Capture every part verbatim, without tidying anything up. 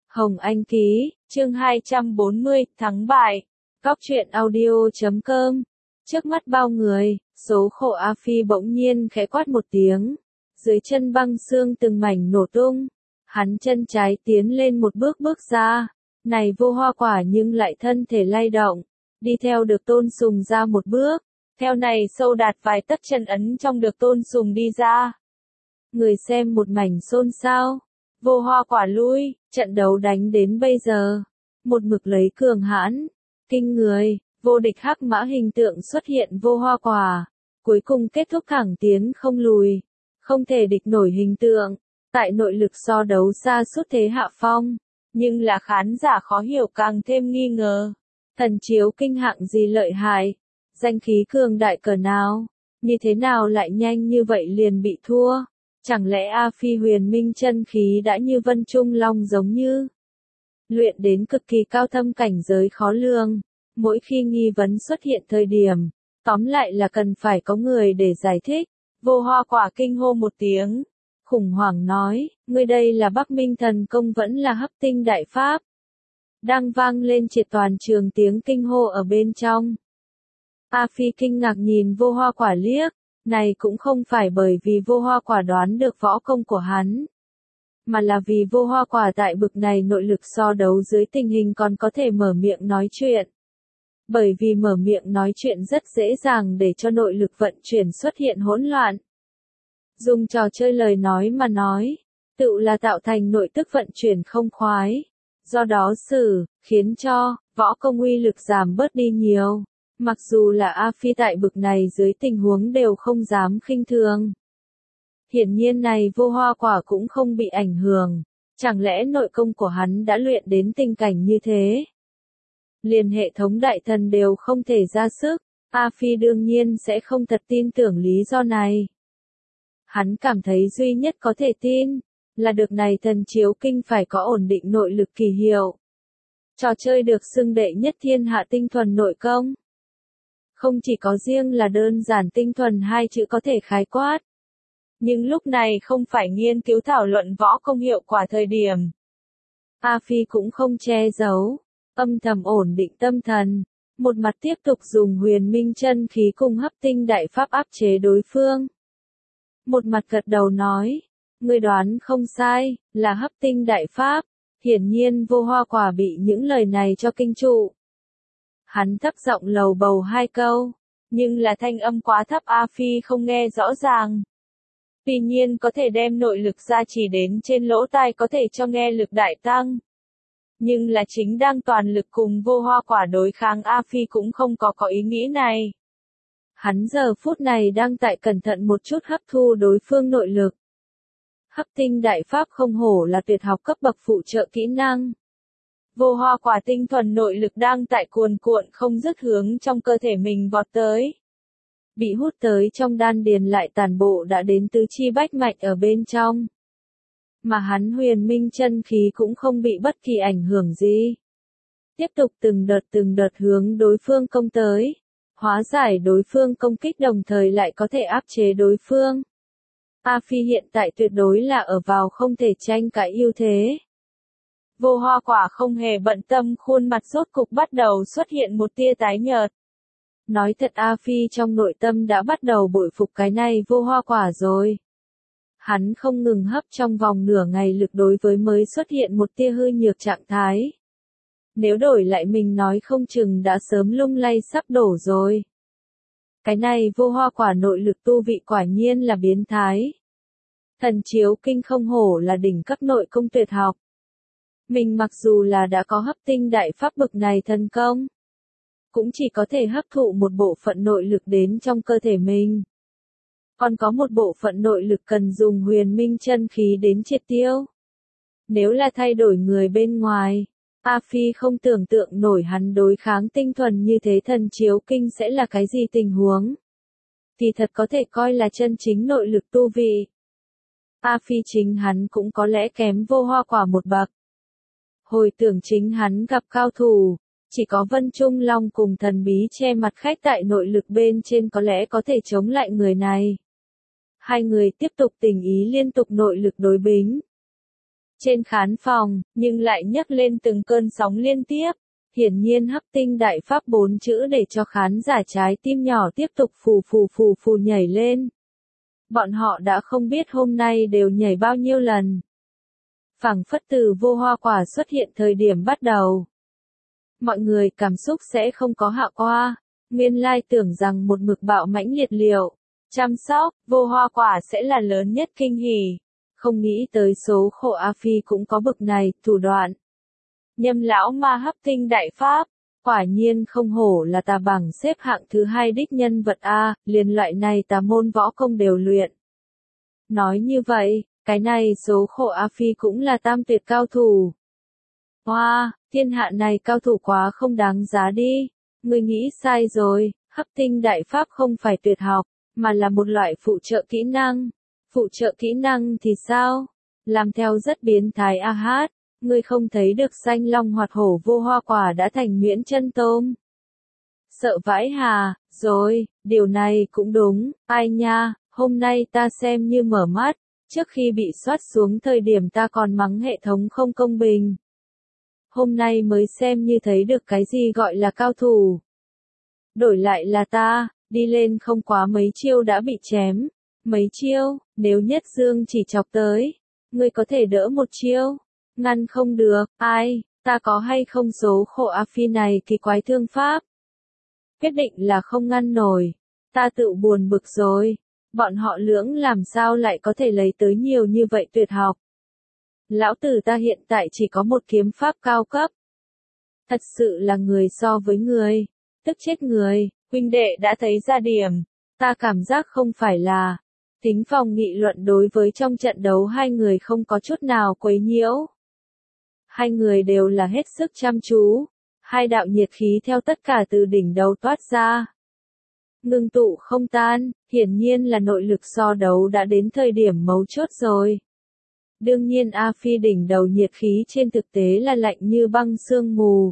Hồng Anh ký, chương hai trăm bốn mươi, thắng bại. Góc truyện audio chấm com. Trước mắt bao người, số khổ A Phi bỗng nhiên khẽ quát một tiếng. Dưới chân băng xương từng mảnh nổ tung. Hắn chân trái tiến lên một bước bước ra. Này vô hoa quả nhưng lại thân thể lay động. Đi theo được Tôn Sùng ra một bước. Theo này sâu đạt vài tấc chân ấn trong được Tôn Sùng đi ra. Người xem một mảnh xôn xao. Vô hoa quả lui, trận đấu đánh đến bây giờ. Một mực lấy cường hãn, kinh người, vô địch hắc mã hình tượng xuất hiện vô hoa quả. Cuối cùng kết thúc thẳng tiến không lùi. Không thể địch nổi hình tượng. Tại nội lực so đấu xa suốt thế hạ phong. Nhưng là khán giả khó hiểu càng thêm nghi ngờ. Thần chiếu kinh hạng gì lợi hại. Danh khí cường đại cỡ nào. Như thế nào lại nhanh như vậy liền bị thua. Chẳng lẽ A Phi huyền minh chân khí đã như Vân Trung Long giống như luyện đến cực kỳ cao thâm cảnh giới khó lường. Mỗi khi nghi vấn xuất hiện thời điểm, tóm lại là cần phải có người để giải thích. Vô hoa quả kinh hô một tiếng. Khủng hoảng nói, ngươi đây là Bắc Minh thần công vẫn là hấp tinh đại pháp. Đang vang lên triệt toàn trường tiếng kinh hô ở bên trong. A Phi kinh ngạc nhìn vô hoa quả liếc. Này cũng không phải bởi vì vô hoa quả đoán được võ công của hắn. Mà là vì vô hoa quả tại bực này nội lực so đấu dưới tình hình còn có thể mở miệng nói chuyện. Bởi vì mở miệng nói chuyện rất dễ dàng để cho nội lực vận chuyển xuất hiện hỗn loạn. Dùng trò chơi lời nói mà nói, tự là tạo thành nội tức vận chuyển không khoái. Do đó xử, khiến cho, võ công uy lực giảm bớt đi nhiều. Mặc dù là A Phi tại bực này dưới tình huống đều không dám khinh thường. Hiển nhiên này vô hoa quả cũng không bị ảnh hưởng. Chẳng lẽ nội công của hắn đã luyện đến tình cảnh như thế? Liền hệ thống đại thần đều không thể ra sức. A Phi đương nhiên sẽ không thật tin tưởng lý do này. Hắn cảm thấy duy nhất có thể tin, là được này thần chiếu kinh phải có ổn định nội lực kỳ hiệu. Trò chơi được xưng đệ nhất thiên hạ tinh thuần nội công. Không chỉ có riêng là đơn giản tinh thuần hai chữ có thể khái quát. Nhưng lúc này không phải nghiên cứu thảo luận võ công hiệu quả thời điểm. A Phi cũng không che giấu, âm thầm ổn định tâm thần. Một mặt tiếp tục dùng huyền minh chân khí cùng hấp tinh đại pháp áp chế đối phương. Một mặt gật đầu nói, ngươi đoán không sai, là hấp tinh đại pháp. Hiển nhiên vô hoa quả bị những lời này cho kinh trụ. Hắn thấp giọng lầu bầu hai câu, nhưng là thanh âm quá thấp A Phi không nghe rõ ràng. Tuy nhiên có thể đem nội lực ra chỉ đến trên lỗ tai có thể cho nghe lực đại tăng. Nhưng là chính đang toàn lực cùng vô hoa quả đối kháng A Phi cũng không có có ý nghĩ này. Hắn giờ phút này đang tại cẩn thận một chút hấp thu đối phương nội lực. Hấp tinh đại pháp không hổ là tuyệt học cấp bậc phụ trợ kỹ năng. Vô hoa quả tinh thuần nội lực đang tại cuồn cuộn không dứt hướng trong cơ thể mình vọt tới. Bị hút tới trong đan điền lại tàn bộ đã đến tứ chi bách mạch ở bên trong. Mà hắn huyền minh chân khí cũng không bị bất kỳ ảnh hưởng gì. Tiếp tục từng đợt từng đợt hướng đối phương công tới. Hóa giải đối phương công kích đồng thời lại có thể áp chế đối phương. A Phi hiện tại tuyệt đối là ở vào không thể tranh cãi ưu thế. Vô hoa quả không hề bận tâm khuôn mặt rốt cục bắt đầu xuất hiện một tia tái nhợt. Nói thật A Phi trong nội tâm đã bắt đầu bội phục cái này vô hoa quả rồi. Hắn không ngừng hấp trong vòng nửa ngày lực đối với mới xuất hiện một tia hư nhược trạng thái. Nếu đổi lại mình nói không chừng đã sớm lung lay sắp đổ rồi. Cái này vô hoa quả nội lực tu vị quả nhiên là biến thái. Thần chiếu kinh không hổ là đỉnh cấp nội công tuyệt học. Mình mặc dù là đã có hấp tinh đại pháp bực này thần công, cũng chỉ có thể hấp thụ một bộ phận nội lực đến trong cơ thể mình. Còn có một bộ phận nội lực cần dùng huyền minh chân khí đến triệt tiêu. Nếu là thay đổi người bên ngoài, A Phi không tưởng tượng nổi hắn đối kháng tinh thuần như thế thần chiếu kinh sẽ là cái gì tình huống. Thì thật có thể coi là chân chính nội lực tu vị. A Phi chính hắn cũng có lẽ kém vô hoa quả một bậc. Hồi tưởng chính hắn gặp cao thủ, chỉ có Vân Trung Long cùng thần bí che mặt khách tại nội lực bên trên có lẽ có thể chống lại người này. Hai người tiếp tục tình ý liên tục nội lực đối bính. trên khán phòng, nhưng lại nhấc lên từng cơn sóng liên tiếp. Hiển nhiên hấp tinh đại pháp bốn chữ để cho khán giả trái tim nhỏ tiếp tục phù phù phù phù nhảy lên. Bọn họ đã không biết hôm nay đều nhảy bao nhiêu lần. Phảng phất từ vô hoa quả xuất hiện thời điểm bắt đầu. Mọi người cảm xúc sẽ không có hạ qua. Nguyên lai tưởng rằng một mực bạo mãnh liệt liệu, chăm sóc, vô hoa quả sẽ là lớn nhất kinh hỉ. Không nghĩ tới số khổ A Phi cũng có bực này, thủ đoạn. Nhâm lão ma hấp tinh đại pháp, quả nhiên không hổ là tà bảng xếp hạng thứ hai đích nhân vật A, liền loại này tà môn võ công đều luyện. Nói như vậy, cái này số khổ A Phi cũng là tam tuyệt cao thủ. Hoa, wow, thiên hạ này cao thủ quá không đáng giá đi. Ngươi nghĩ sai rồi, hấp tinh đại pháp không phải tuyệt học, mà là một loại phụ trợ kỹ năng. Phụ trợ kỹ năng thì sao? Làm theo rất biến thái a hát. Ngươi không thấy được xanh long hoạt hổ vô hoa quả đã thành nhuyễn chân tôm. Sợ vãi hà, rồi, điều này cũng đúng, ai nha, hôm nay ta xem như mở mắt, trước khi bị soát xuống thời điểm ta còn mắng hệ thống không công bình. Hôm nay mới xem như thấy được cái gì gọi là cao thủ. Đổi lại là ta, đi lên không quá mấy chiêu đã bị chém. Mấy chiêu, nếu nhất dương chỉ chọc tới, ngươi có thể đỡ một chiêu. Ngăn không được, ai, ta có hay không số khổ A Phi này kỳ quái thương pháp. Quyết định là không ngăn nổi. Ta tự buồn bực rồi. Bọn họ lưỡng làm sao lại có thể lấy tới nhiều như vậy tuyệt học. Lão tử ta hiện tại chỉ có một kiếm pháp cao cấp. Thật sự là người so với người. Tức chết người, huynh đệ đã thấy ra điểm. Ta cảm giác không phải là. Tính phòng nghị luận đối với trong trận đấu hai người không có chút nào quấy nhiễu. Hai người đều là hết sức chăm chú. Hai đạo nhiệt khí theo tất cả từ đỉnh đầu toát ra. Ngưng tụ không tan, hiển nhiên là nội lực so đấu đã đến thời điểm mấu chốt rồi. Đương nhiên A Phi đỉnh đầu nhiệt khí trên thực tế là lạnh như băng sương mù.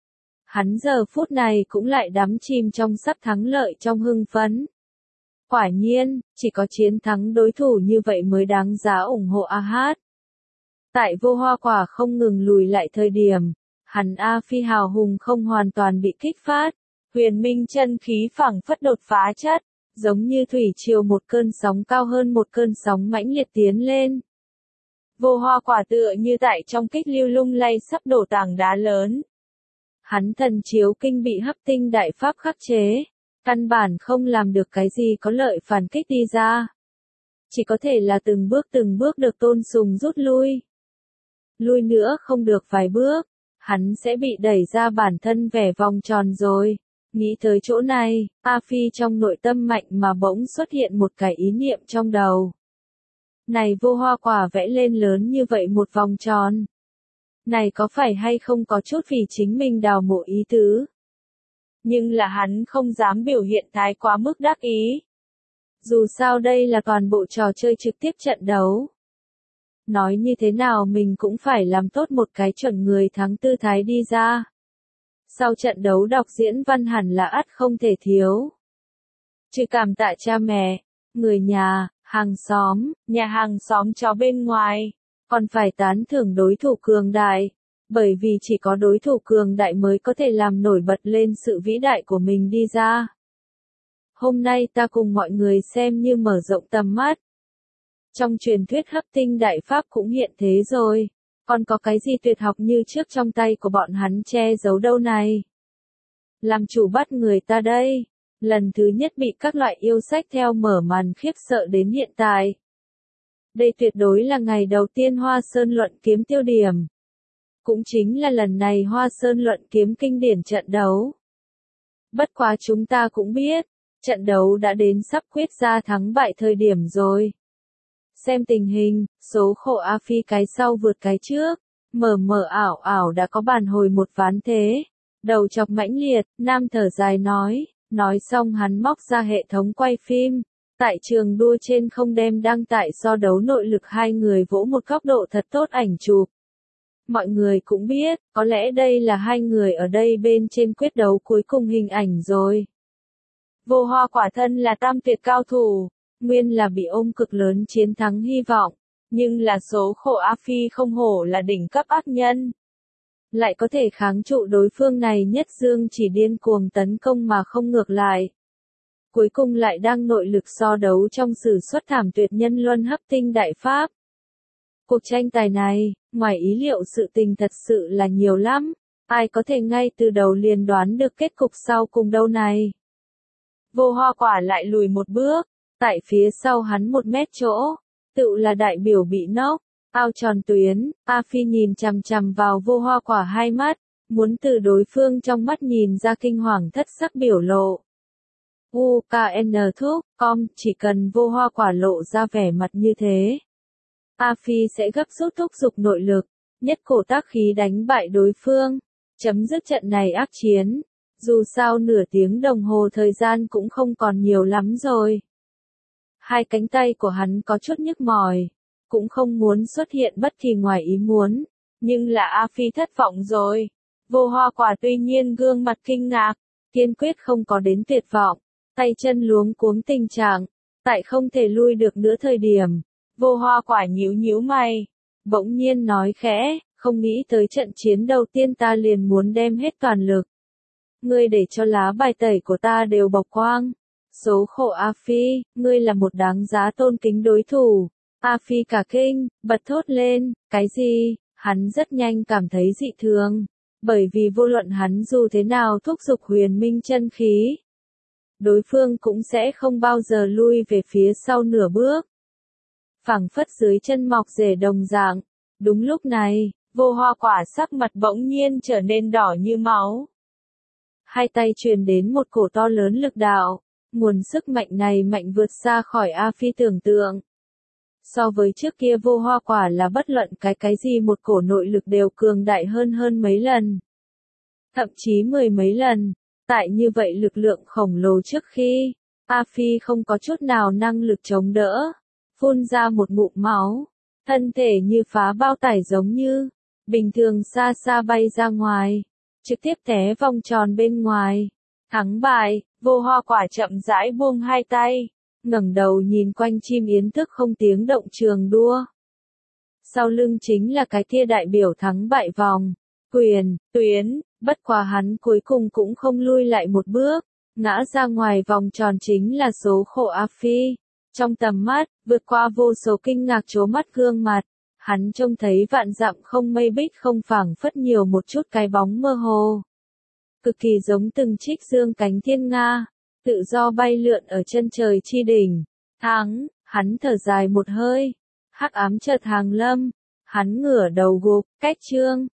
Hắn giờ phút này cũng lại đắm chìm trong sắp thắng lợi trong hưng phấn. Quả nhiên, chỉ có chiến thắng đối thủ như vậy mới đáng giá ủng hộ a hát. Tại vô hoa quả không ngừng lùi lại thời điểm, hắn A Phi hào hùng không hoàn toàn bị kích phát. Huyền minh chân khí phảng phất đột phá chất, giống như thủy triều một cơn sóng cao hơn một cơn sóng mãnh liệt tiến lên. Vô hoa quả tựa như tại trong kích lưu lung lay sắp đổ tảng đá lớn. Hắn thần chiếu kinh bị hấp tinh đại pháp khắc chế, căn bản không làm được cái gì có lợi phản kích đi ra. Chỉ có thể là từng bước từng bước được Tôn Sùng rút lui. Lui nữa không được vài bước, hắn sẽ bị đẩy ra bản thân vẻ vòng tròn rồi. Nghĩ tới chỗ này, A Phi trong nội tâm mạnh mà bỗng xuất hiện một cái ý niệm trong đầu. Này vô hoa quả vẽ lên lớn như vậy một vòng tròn. Này có phải hay không có chút vì chính mình đào mộ ý tứ. Nhưng là hắn không dám biểu hiện thái quá mức đắc ý. Dù sao đây là toàn bộ trò chơi trực tiếp trận đấu. Nói như thế nào mình cũng phải làm tốt một cái chuẩn người thắng tư thái đi ra. Sau trận đấu đọc diễn văn hẳn là ắt không thể thiếu. Chứ cảm tạ cha mẹ, người nhà, hàng xóm, nhà hàng xóm chó bên ngoài, còn phải tán thưởng đối thủ cường đại, bởi vì chỉ có đối thủ cường đại mới có thể làm nổi bật lên sự vĩ đại của mình đi ra. Hôm nay ta cùng mọi người xem như mở rộng tầm mắt. Trong truyền thuyết hấp tinh đại pháp cũng hiện thế rồi. Còn có cái gì tuyệt học như trước trong tay của bọn hắn che giấu đâu này? Làm chủ bắt người ta đây. Lần thứ nhất bị các loại yêu sách theo mở màn khiếp sợ đến hiện tại. Đây tuyệt đối là ngày đầu tiên Hoa Sơn luận kiếm tiêu điểm. Cũng chính là lần này Hoa Sơn luận kiếm kinh điển trận đấu. Bất quá chúng ta cũng biết, trận đấu đã đến sắp quyết ra thắng bại thời điểm rồi. Xem tình hình, số khổ A Phi cái sau vượt cái trước, mờ mờ ảo ảo đã có bàn hồi một ván thế. Đầu chọc mãnh liệt, nam thở dài nói, nói xong hắn móc ra hệ thống quay phim. Tại trường đua trên không đem đăng tải so đấu nội lực hai người vỗ một góc độ thật tốt ảnh chụp. Mọi người cũng biết, có lẽ đây là hai người ở đây bên trên quyết đấu cuối cùng hình ảnh rồi. Vô hoa quả thân là tam tuyệt cao thủ, nguyên là bị ôm cực lớn chiến thắng hy vọng, Nhưng là số khổ A Phi không hổ là đỉnh cấp ác nhân. Lại có thể kháng trụ đối phương này nhất dương chỉ điên cuồng tấn công mà không ngược lại. Cuối cùng lại đang nội lực so đấu trong sử xuất thảm tuyệt nhân luân hấp tinh đại pháp. Cuộc tranh tài này, ngoài ý liệu sự tình thật sự là nhiều lắm, ai có thể ngay từ đầu liền đoán được kết cục sau cùng đâu này. Vô Hoa Quả lại lùi một bước, tại phía sau hắn một mét chỗ, tự là đại biểu bị nốc, ao tròn tuyến, A Phi nhìn chằm chằm vào Vô Hoa Quả hai mắt, muốn từ đối phương trong mắt nhìn ra kinh hoàng thất sắc biểu lộ. U K N thúc, com, chỉ cần Vô Hoa Quả lộ ra vẻ mặt như thế. A Phi sẽ gấp rút thúc giục nội lực, nhất cổ tác khí đánh bại đối phương, chấm dứt trận này ác chiến. Dù sao nửa tiếng đồng hồ thời gian cũng không còn nhiều lắm rồi. Hai cánh tay của hắn có chút nhức mỏi, cũng không muốn xuất hiện bất kỳ ngoài ý muốn, nhưng là A Phi thất vọng rồi. Vô Hoa Quả tuy nhiên gương mặt kinh ngạc, kiên quyết không có đến tuyệt vọng, tay chân luống cuống tình trạng, tại không thể lui được nữa thời điểm. Vô Hoa Quả nhíu nhíu mày, bỗng nhiên nói khẽ, không nghĩ tới trận chiến đầu tiên ta liền muốn đem hết toàn lực. Ngươi để cho lá bài tẩy của ta đều bộc quang. Số khổ A Phi, ngươi là một đáng giá tôn kính đối thủ. A Phi cả kinh, bật thốt lên, cái gì? Hắn rất nhanh cảm thấy dị thường, bởi vì vô luận hắn dù thế nào thúc giục huyền minh chân khí, đối phương cũng sẽ không bao giờ lui về phía sau nửa bước. Phảng phất dưới chân mọc rễ đồng dạng. Đúng lúc này, Vô Hoa Quả sắc mặt bỗng nhiên trở nên đỏ như máu. Hai tay truyền đến một cổ to lớn lực đạo, nguồn sức mạnh này mạnh vượt xa khỏi A Phi tưởng tượng. So với trước kia Vô Hoa Quả là bất luận cái cái gì một cổ nội lực đều cường đại hơn hơn mấy lần. Thậm chí mười mấy lần, tại như vậy lực lượng khổng lồ trước khi, A Phi không có chút nào năng lực chống đỡ, phun ra một ngụm máu, thân thể như phá bao tải giống như, bình thường xa xa bay ra ngoài. Trực tiếp té vòng tròn bên ngoài. Thắng bại, Vô Hoa Quả chậm rãi buông hai tay, ngẩng đầu nhìn quanh chim yến thức không tiếng động trường đua. Sau lưng chính là cái kia đại biểu thắng bại vòng, quyền, tuyến, bất quá hắn cuối cùng cũng không lui lại một bước, ngã ra ngoài vòng tròn chính là số khổ A Phi. Trong tầm mắt, vượt qua vô số kinh ngạc trố mắt gương mặt. Hắn trông thấy vạn dặm không mây bích không phảng phất nhiều một chút cái bóng mơ hồ. Cực kỳ giống từng trích dương cánh thiên nga, tự do bay lượn ở chân trời chi đỉnh. Thắng, hắn thở dài một hơi. Hắc ám chợt hàng lâm, hắn ngửa đầu gục, cách chương.